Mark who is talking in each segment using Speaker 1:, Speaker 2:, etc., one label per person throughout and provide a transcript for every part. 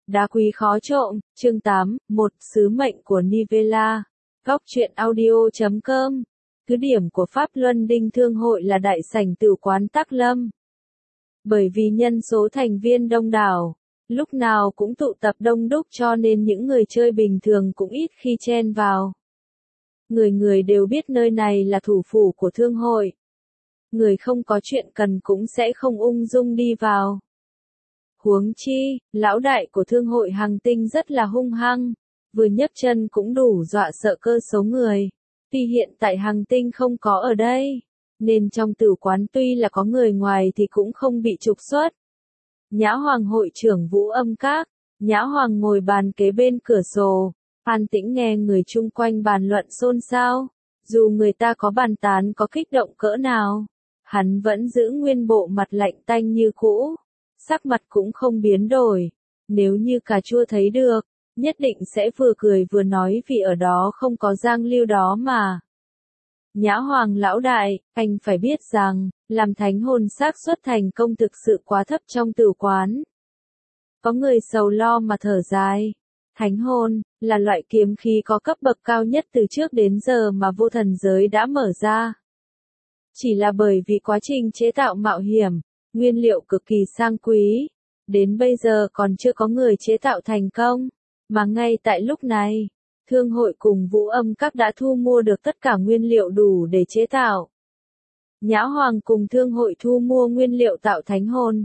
Speaker 1: Đá quý khó trộm, chương 8, một sứ mệnh của Nivella. Góc truyện audio.com. Cứ điểm của Pháp Luân Đinh Thương Hội là đại sảnh tửu quán Tắc Lâm. Bởi vì nhân số thành viên đông đảo, lúc nào cũng tụ tập đông đúc cho nên những người chơi bình thường cũng ít khi chen vào. Người người đều biết nơi này là thủ phủ của thương hội. Người không có chuyện cần cũng sẽ không ung dung đi vào. Huống chi, lão đại của thương hội Hằng Tinh rất là hung hăng, vừa nhấc chân cũng đủ dọa sợ cơ số người. Tuy hiện tại Hằng Tinh không có ở đây, nên trong tửu quán tuy là có người ngoài thì cũng không bị trục xuất. Nhã Hoàng hội trưởng Vũ Âm Các, Nhã Hoàng ngồi bàn kế bên cửa sổ, an tĩnh nghe người chung quanh bàn luận xôn xao. Dù người ta có bàn tán có kích động cỡ nào, hắn vẫn giữ nguyên bộ mặt lạnh tanh như cũ. Sắc mặt cũng không biến đổi. Nếu như cà chua thấy được, nhất định sẽ vừa cười vừa nói vì ở đó không có Giang Lưu đó mà. Nhã Hoàng lão đại, anh phải biết rằng, làm thánh hồn xác suất thành công thực sự quá thấp trong tửu quán. Có người sầu lo mà thở dài. Thánh hồn, là loại kiếm khí có cấp bậc cao nhất từ trước đến giờ mà vô thần giới đã mở ra. Chỉ là bởi vì quá trình chế tạo mạo hiểm, nguyên liệu cực kỳ sang quý, đến bây giờ còn chưa có người chế tạo thành công, mà ngay tại lúc này, thương hội cùng Vũ Âm Các đã thu mua được tất cả nguyên liệu đủ để chế tạo. Nhã Hoàng cùng thương hội thu mua nguyên liệu tạo thánh hồn,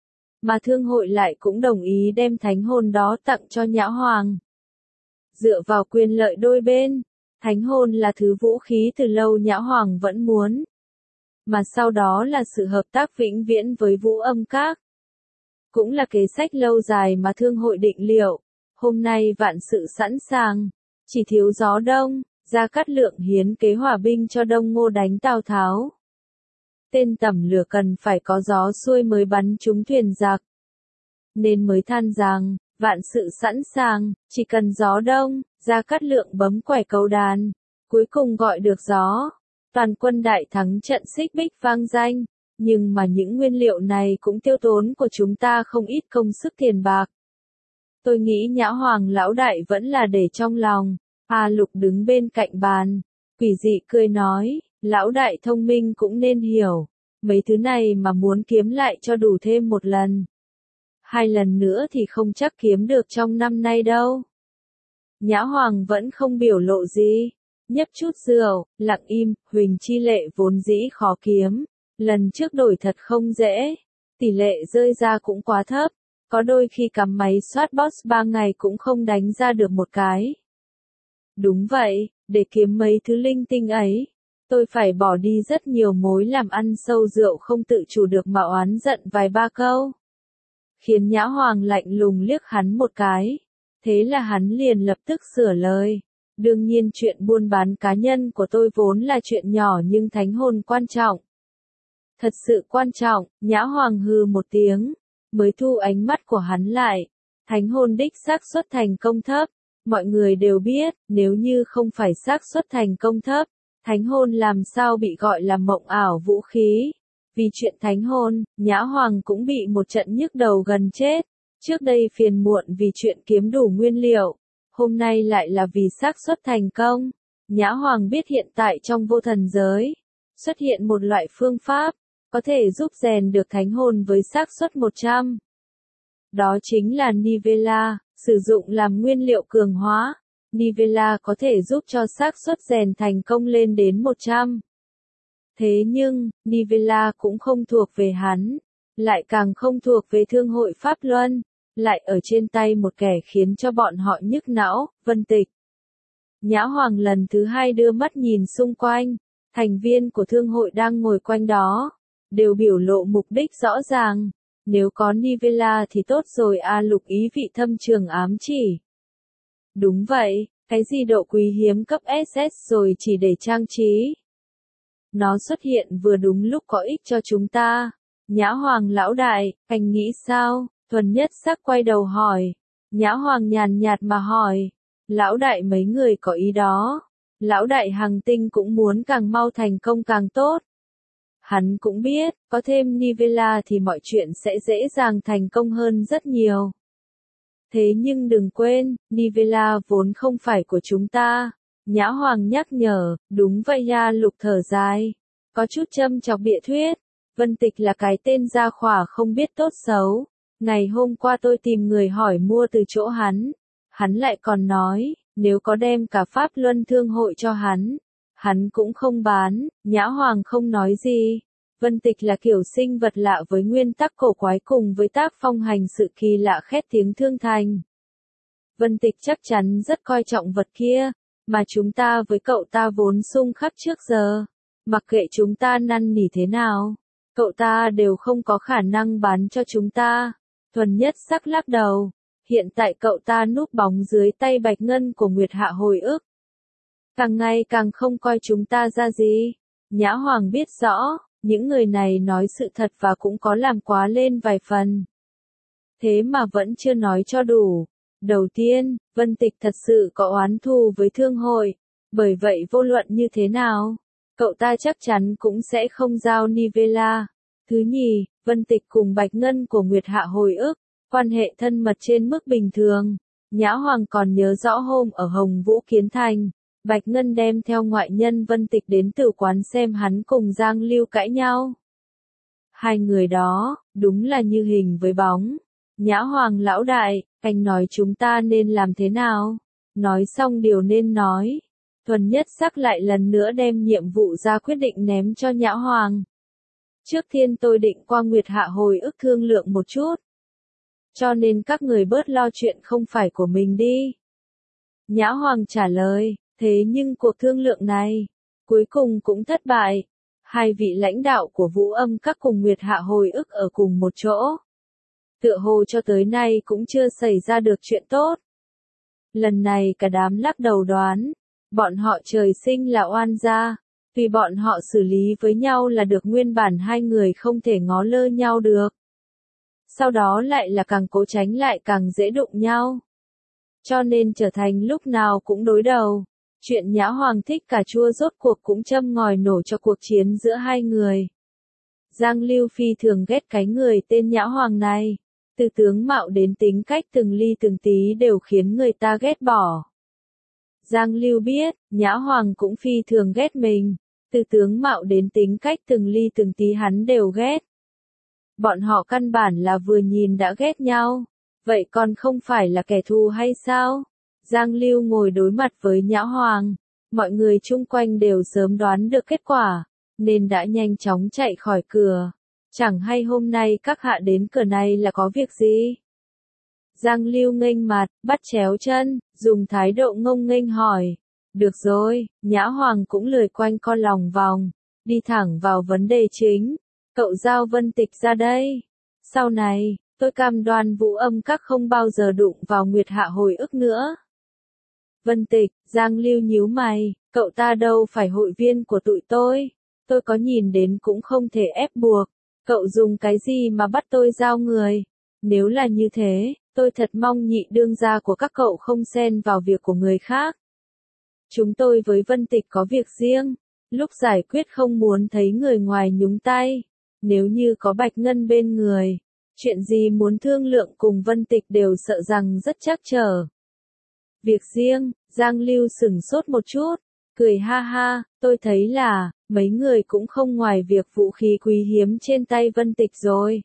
Speaker 1: mà thương hội lại cũng đồng ý đem thánh hồn đó tặng cho Nhã Hoàng. Dựa vào quyền lợi đôi bên, thánh hồn là thứ vũ khí từ lâu Nhã Hoàng vẫn muốn. Mà sau đó là sự hợp tác vĩnh viễn với Vũ Âm Các. Cũng là kế sách lâu dài mà thương hội định liệu. Hôm nay vạn sự sẵn sàng, chỉ thiếu gió đông, Gia Cát Lượng hiến kế hòa binh cho Đông Ngô đánh Tào Tháo. Tên tẩm lửa cần phải có gió xuôi mới bắn trúng thuyền giặc. Nên mới than rằng, vạn sự sẵn sàng, chỉ cần gió đông, Gia Cát Lượng bấm quẻ cầu đàn, cuối cùng gọi được gió. Toàn quân đại thắng trận Xích Bích vang danh, nhưng mà những nguyên liệu này cũng tiêu tốn của chúng ta không ít công sức tiền bạc. Tôi nghĩ Nhã Hoàng lão đại vẫn là để trong lòng. A Lục đứng bên cạnh bàn, quỷ dị cười nói, lão đại thông minh cũng nên hiểu, mấy thứ này mà muốn kiếm lại cho đủ thêm một lần. 2 lần nữa thì không chắc kiếm được trong năm nay đâu. Nhã Hoàng vẫn không biểu lộ gì. Nhấp chút rượu, lặng im, Huỳnh Chi Lệ vốn dĩ khó kiếm, lần trước đổi thật không dễ, tỷ lệ rơi ra cũng quá thấp, có đôi khi cắm máy soát boss 3 ngày cũng không đánh ra được một cái. Đúng vậy, để kiếm mấy thứ linh tinh ấy, tôi phải bỏ đi rất nhiều mối làm ăn sâu rượu không tự chủ được mà oán giận vài ba câu. Khiến Nhã Hoàng lạnh lùng liếc hắn một cái, thế là hắn liền lập tức sửa lời. Đương nhiên chuyện buôn bán cá nhân của tôi vốn là chuyện nhỏ nhưng thánh hồn quan trọng. Thật sự quan trọng, Nhã Hoàng hừ một tiếng, mới thu ánh mắt của hắn lại. Thánh hồn đích xác suất thành công thấp, mọi người đều biết, nếu như không phải xác suất thành công thấp, thánh hồn làm sao bị gọi là mộng ảo vũ khí. Vì chuyện thánh hồn, Nhã Hoàng cũng bị một trận nhức đầu gần chết. Trước đây phiền muộn vì chuyện kiếm đủ nguyên liệu. Hôm nay lại là vì xác suất thành công. Nhã Hoàng biết hiện tại trong vô thần giới, xuất hiện một loại phương pháp, có thể giúp rèn được thánh hồn với xác suất 100. Đó chính là Nivella, sử dụng làm nguyên liệu cường hóa. Nivella có thể giúp cho xác suất rèn thành công lên đến 100. Thế nhưng, Nivella cũng không thuộc về hắn, lại càng không thuộc về thương hội Pháp Luân. Lại ở trên tay một kẻ khiến cho bọn họ nhức não, Vân Tịch. Nhã Hoàng lần thứ 2 đưa mắt nhìn xung quanh, thành viên của thương hội đang ngồi quanh đó, đều biểu lộ mục đích rõ ràng, nếu có Nivella thì tốt rồi. A Lục ý vị thâm trường ám chỉ. Đúng vậy, cái gì độ quý hiếm cấp SS rồi chỉ để trang trí. Nó xuất hiện vừa đúng lúc có ích cho chúng ta. Nhã Hoàng lão đại, anh nghĩ sao? Thuần Nhất Sắc quay đầu hỏi. Nhã Hoàng nhàn nhạt mà hỏi. Lão đại mấy người có ý đó. Lão đại Hằng Tinh cũng muốn càng mau thành công càng tốt. Hắn cũng biết, có thêm Nivella thì mọi chuyện sẽ dễ dàng thành công hơn rất nhiều. Thế nhưng đừng quên, Nivela vốn không phải của chúng ta. Nhã Hoàng nhắc nhở, đúng vậy ya Lục thở dài. Có chút châm chọc bịa thuyết. Vân Tịch là cái tên gia khỏa không biết tốt xấu. Ngày hôm qua tôi tìm người hỏi mua từ chỗ hắn. Hắn lại còn nói, nếu có đem cả Pháp Luân Thương hội cho hắn cũng không bán. Nhã Hoàng không nói gì. Vân Tịch là kiểu sinh vật lạ với nguyên tắc cổ quái cùng với tác phong hành sự kỳ lạ khét tiếng thương thành. Vân Tịch chắc chắn rất coi trọng vật kia, mà chúng ta với cậu ta vốn xung khắc trước giờ. Mặc kệ chúng ta năn nỉ thế nào, cậu ta đều không có khả năng bán cho chúng ta. Thuần Nhất Sắc lắc đầu, hiện tại cậu ta núp bóng dưới tay Bạch Ngân của Nguyệt Hạ hồi ức. Càng ngày càng không coi chúng ta ra gì. Nhã Hoàng biết rõ, những người này nói sự thật và cũng có làm quá lên vài phần. Thế mà vẫn chưa nói cho đủ. Đầu tiên, Vân Tịch thật sự có oán thù với thương hội, bởi vậy vô luận như thế nào, cậu ta chắc chắn cũng sẽ không giao Nivela. Thứ nhì, Vân Tịch cùng Bạch Ngân của Nguyệt Hạ hồi ức, quan hệ thân mật trên mức bình thường. Nhã Hoàng còn nhớ rõ hôm ở Hồng Vũ Kiến Thành, Bạch Ngân đem theo ngoại nhân Vân Tịch đến tử quán xem hắn cùng Giang Lưu cãi nhau. Hai người đó, đúng là như hình với bóng. Nhã Hoàng lão đại, anh nói chúng ta nên làm thế nào? Nói xong điều nên nói. Thuần Nhất Sắc lại lần nữa đem nhiệm vụ ra quyết định ném cho Nhã Hoàng. Trước tiên tôi định qua Nguyệt Hạ hồi ức thương lượng một chút. Cho nên các người bớt lo chuyện không phải của mình đi. Nhã Hoàng trả lời, thế nhưng cuộc thương lượng này, cuối cùng cũng thất bại. Hai vị lãnh đạo của Vũ Âm các cùng Nguyệt Hạ hồi ức ở cùng một chỗ. Tựa hồ cho tới nay cũng chưa xảy ra được chuyện tốt. Lần này cả đám lắc đầu đoán, bọn họ trời sinh là oan gia, vì bọn họ xử lý với nhau là được nguyên bản hai người không thể ngó lơ nhau được. Sau đó lại là càng cố tránh lại càng dễ đụng nhau. Cho nên trở thành lúc nào cũng đối đầu. Chuyện Nhã Hoàng thích cà chua rốt cuộc cũng châm ngòi nổ cho cuộc chiến giữa hai người. Giang Lưu phi thường ghét cái người tên Nhã Hoàng này. Từ tướng mạo đến tính cách từng ly từng tí đều khiến người ta ghét bỏ. Giang Lưu biết, Nhã Hoàng cũng phi thường ghét mình. Từ tướng mạo đến tính cách từng ly từng tí hắn đều ghét. Bọn họ căn bản là vừa nhìn đã ghét nhau. Vậy còn không phải là kẻ thù hay sao? Giang Lưu ngồi đối mặt với Nhã Hoàng. Mọi người chung quanh đều sớm đoán được kết quả, nên đã nhanh chóng chạy khỏi cửa. Chẳng hay hôm nay các hạ đến cửa này là có việc gì? Giang Lưu nghênh mặt, bắt chéo chân, dùng thái độ ngông nghênh hỏi. Được rồi, Nhã Hoàng cũng lười quanh co lòng vòng, đi thẳng vào vấn đề chính. Cậu giao Vân Tịch ra đây. Sau này, tôi cam đoan Vũ Âm các không bao giờ đụng vào Nguyệt Hạ hồi ức nữa. Vân Tịch, Giang Lưu nhíu mày, cậu ta đâu phải hội viên của tụi tôi có nhìn đến cũng không thể ép buộc. Cậu dùng cái gì mà bắt tôi giao người? Nếu là như thế, tôi thật mong nhị đương gia của các cậu không xen vào việc của người khác. Chúng tôi với Vân Tịch có việc riêng, lúc giải quyết không muốn thấy người ngoài nhúng tay. Nếu như có Bạch Ngân bên người, chuyện gì muốn thương lượng cùng Vân Tịch đều sợ rằng rất trắc trở. Việc riêng, Giang Lưu sửng sốt một chút, cười ha ha, tôi thấy là, mấy người cũng không ngoài việc vũ khí quý hiếm trên tay Vân Tịch rồi.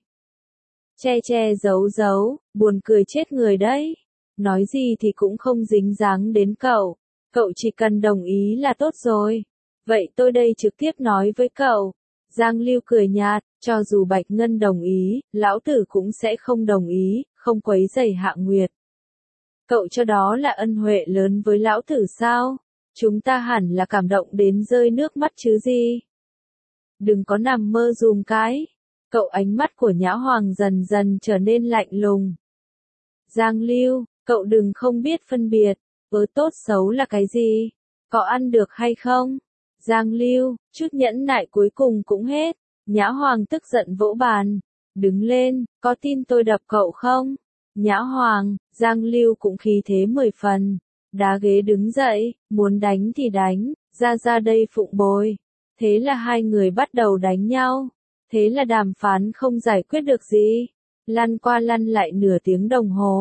Speaker 1: Che giấu giấu, buồn cười chết người đấy. Nói gì thì cũng không dính dáng đến cậu chỉ cần đồng ý là tốt rồi. Vậy tôi đây trực tiếp nói với cậu. Giang Lưu cười nhạt, cho dù Bạch Ngân đồng ý, lão tử cũng sẽ không đồng ý, không quấy rầy Hạ Nguyệt. Cậu cho đó là ân huệ lớn với lão tử sao? Chúng ta hẳn là cảm động đến rơi nước mắt chứ gì? Đừng có nằm mơ dùm cái. Cậu ánh mắt của Nhã Hoàng dần dần trở nên lạnh lùng. Giang Lưu, cậu đừng không biết phân biệt, với tốt xấu là cái gì? Có ăn được hay không? Giang Lưu, chút nhẫn nại cuối cùng cũng hết. Nhã Hoàng tức giận vỗ bàn. Đứng lên, có tin tôi đập cậu không? Nhã Hoàng, Giang Lưu cũng khí thế 10 phần. Đá ghế đứng dậy, muốn đánh thì đánh, ra đây phụng bồi. Thế là hai người bắt đầu đánh nhau. Thế là đàm phán không giải quyết được gì. Lăn qua lăn lại nửa tiếng đồng hồ.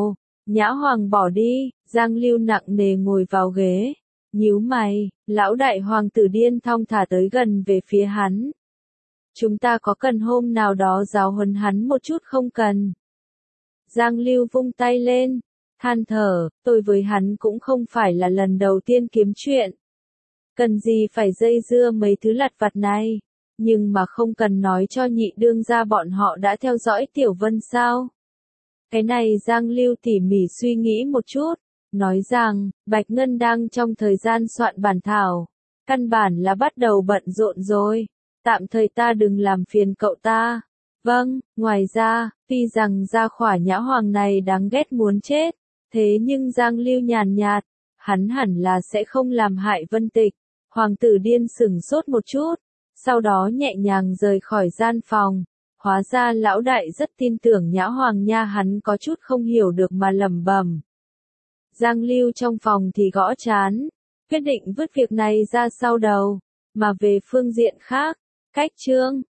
Speaker 1: Nhã Hoàng bỏ đi, Giang Lưu nặng nề ngồi vào ghế. Nhíu mày, lão đại hoàng tử điên thong thả tới gần về phía hắn. Chúng ta có cần hôm nào đó giáo huấn hắn một chút không cần? Giang Lưu vung tay lên, than thở, tôi với hắn cũng không phải là lần đầu tiên kiếm chuyện. Cần gì phải dây dưa mấy thứ lặt vặt này, nhưng mà không cần nói cho nhị đương gia bọn họ đã theo dõi Tiểu Vân sao? Cái này Giang Lưu tỉ mỉ suy nghĩ một chút, nói rằng, Bạch Ngân đang trong thời gian soạn bản thảo, căn bản là bắt đầu bận rộn rồi, tạm thời ta đừng làm phiền cậu ta. Vâng, ngoài ra, tuy rằng gia khỏa Nhã Hoàng này đáng ghét muốn chết, thế nhưng Giang Lưu nhàn nhạt, hắn hẳn là sẽ không làm hại Vân Tịch. Hoàng tử điên sửng sốt một chút, sau đó nhẹ nhàng rời khỏi gian phòng. Hóa ra lão đại rất tin tưởng Nhã Hoàng nha, hắn có chút không hiểu được mà lẩm bẩm. Giang Lưu trong phòng thì gõ trán, quyết định vứt việc này ra sau đầu, mà về phương diện khác, cách chương